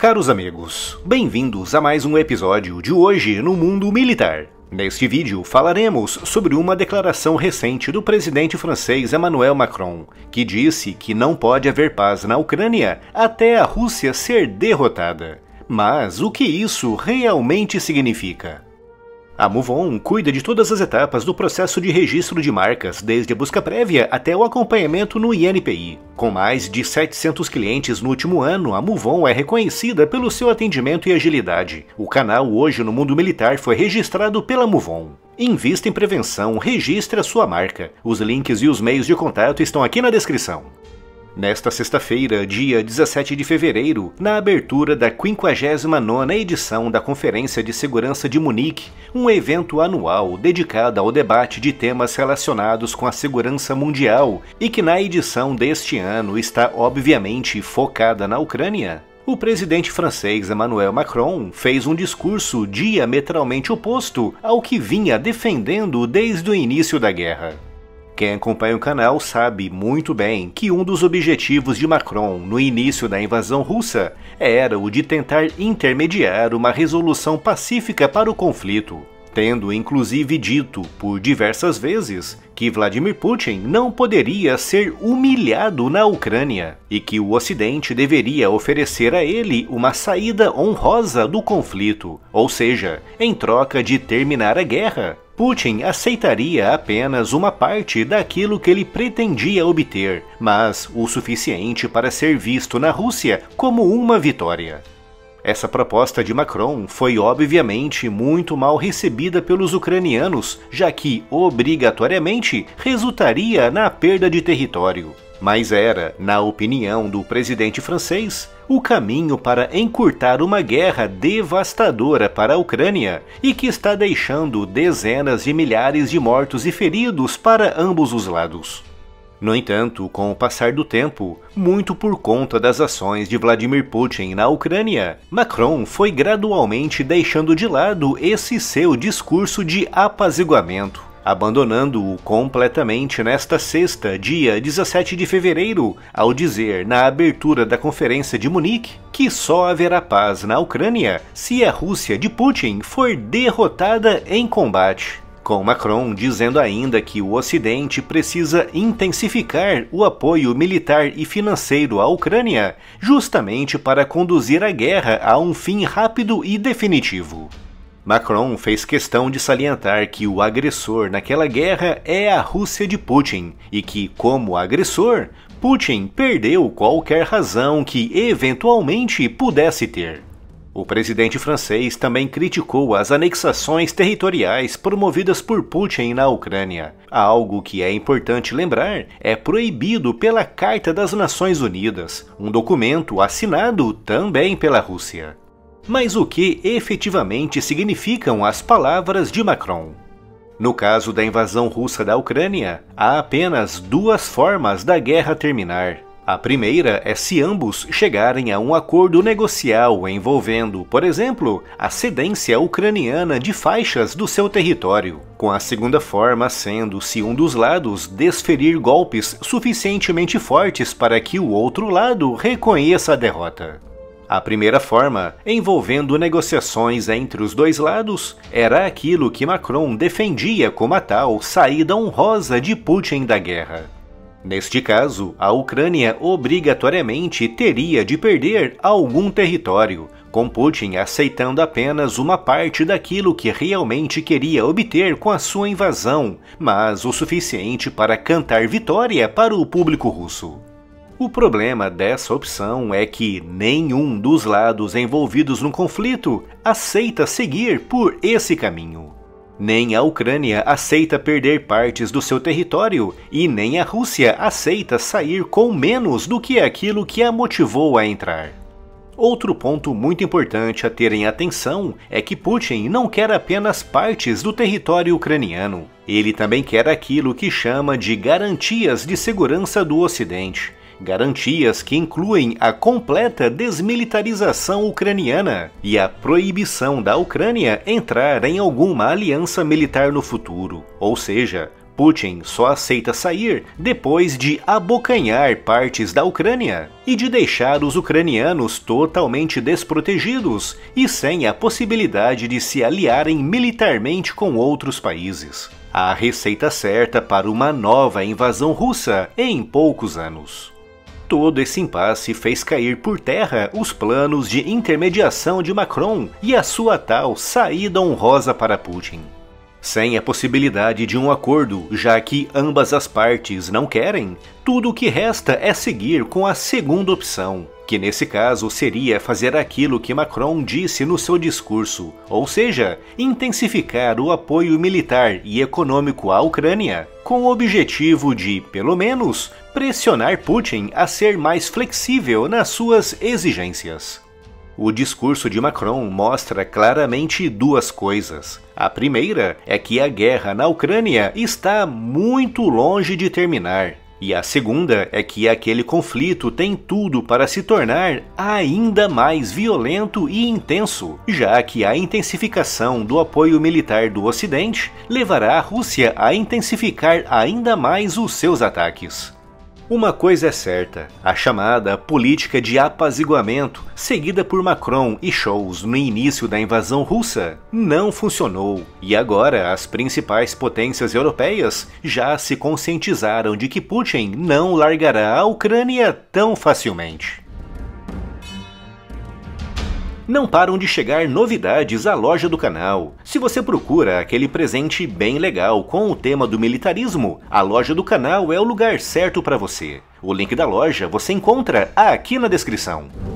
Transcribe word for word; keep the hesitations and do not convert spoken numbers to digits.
Caros amigos, bem-vindos a mais um episódio de Hoje no Mundo Militar. Neste vídeo falaremos sobre uma declaração recente do presidente francês Emmanuel Macron, que disse que não pode haver paz na Ucrânia até a Rússia ser derrotada. Mas o que isso realmente significa? A MoveOn cuida de todas as etapas do processo de registro de marcas, desde a busca prévia até o acompanhamento no I N P I. Com mais de setecentos clientes no último ano, a MoveOn é reconhecida pelo seu atendimento e agilidade. O canal Hoje no Mundo Militar foi registrado pela MoveOn. Invista em prevenção, registre a sua marca. Os links e os meios de contato estão aqui na descrição. Nesta sexta-feira, dia dezessete de fevereiro, na abertura da quinquagésima nona edição da Conferência de Segurança de Munique, um evento anual dedicado ao debate de temas relacionados com a segurança mundial e que na edição deste ano está obviamente focada na Ucrânia, o presidente francês Emmanuel Macron fez um discurso diametralmente oposto ao que vinha defendendo desde o início da guerra. Quem acompanha o canal sabe muito bem que um dos objetivos de Macron no início da invasão russa era o de tentar intermediar uma resolução pacífica para o conflito, tendo inclusive dito por diversas vezes que Vladimir Putin não poderia ser humilhado na Ucrânia e que o Ocidente deveria oferecer a ele uma saída honrosa do conflito, ou seja, em troca de terminar a guerra, Putin aceitaria apenas uma parte daquilo que ele pretendia obter, mas o suficiente para ser visto na Rússia como uma vitória. Essa proposta de Macron foi obviamente muito mal recebida pelos ucranianos, já que, obrigatoriamente, resultaria na perda de território. Mas era, na opinião do presidente francês, o caminho para encurtar uma guerra devastadora para a Ucrânia e que está deixando dezenas de milhares de mortos e feridos para ambos os lados. No entanto, com o passar do tempo, muito por conta das ações de Vladimir Putin na Ucrânia, Macron foi gradualmente deixando de lado esse seu discurso de apaziguamento, abandonando-o completamente nesta sexta, dia dezessete de fevereiro, ao dizer na abertura da Conferência de Munique que só haverá paz na Ucrânia se a Rússia de Putin for derrotada em combate. Com Macron dizendo ainda que o Ocidente precisa intensificar o apoio militar e financeiro à Ucrânia, justamente para conduzir a guerra a um fim rápido e definitivo. Macron fez questão de salientar que o agressor naquela guerra é a Rússia de Putin e que, como agressor, Putin perdeu qualquer razão que eventualmente pudesse ter. O presidente francês também criticou as anexações territoriais promovidas por Putin na Ucrânia. Algo que é importante lembrar é proibido pela Carta das Nações Unidas, um documento assinado também pela Rússia. Mas o que efetivamente significam as palavras de Macron? No caso da invasão russa da Ucrânia, há apenas duas formas da guerra terminar. A primeira é se ambos chegarem a um acordo negocial envolvendo, por exemplo, a cedência ucraniana de faixas do seu território, com a segunda forma sendo se um dos lados desferir golpes suficientemente fortes para que o outro lado reconheça a derrota. A primeira forma, envolvendo negociações entre os dois lados, era aquilo que Macron defendia como a tal saída honrosa de Putin da guerra. Neste caso, a Ucrânia obrigatoriamente teria de perder algum território, com Putin aceitando apenas uma parte daquilo que realmente queria obter com a sua invasão, mas o suficiente para cantar vitória para o público russo. O problema dessa opção é que nenhum dos lados envolvidos no conflito aceita seguir por esse caminho. Nem a Ucrânia aceita perder partes do seu território e nem a Rússia aceita sair com menos do que aquilo que a motivou a entrar. Outro ponto muito importante a ter em atenção é que Putin não quer apenas partes do território ucraniano. Ele também quer aquilo que chama de garantias de segurança do Ocidente. Garantias que incluem a completa desmilitarização ucraniana e a proibição da Ucrânia entrar em alguma aliança militar no futuro. Ou seja, Putin só aceita sair depois de abocanhar partes da Ucrânia e de deixar os ucranianos totalmente desprotegidos e sem a possibilidade de se aliarem militarmente com outros países. A receita certa para uma nova invasão russa em poucos anos. Todo esse impasse fez cair por terra os planos de intermediação de Macron e a sua tal saída honrosa para Putin. Sem a possibilidade de um acordo, já que ambas as partes não querem, tudo o que resta é seguir com a segunda opção, que nesse caso seria fazer aquilo que Macron disse no seu discurso, ou seja, intensificar o apoio militar e econômico à Ucrânia, com o objetivo de, pelo menos, pressionar Putin a ser mais flexível nas suas exigências. O discurso de Macron mostra claramente duas coisas. A primeira é que a guerra na Ucrânia está muito longe de terminar. E a segunda é que aquele conflito tem tudo para se tornar ainda mais violento e intenso, já que a intensificação do apoio militar do Ocidente levará a Rússia a intensificar ainda mais os seus ataques. Uma coisa é certa, a chamada política de apaziguamento, seguida por Macron e Scholz no início da invasão russa, não funcionou, e agora as principais potências europeias já se conscientizaram de que Putin não largará a Ucrânia tão facilmente. Não param de chegar novidades à loja do canal. Se você procura aquele presente bem legal com o tema do militarismo, a loja do canal é o lugar certo para você. O link da loja você encontra aqui na descrição.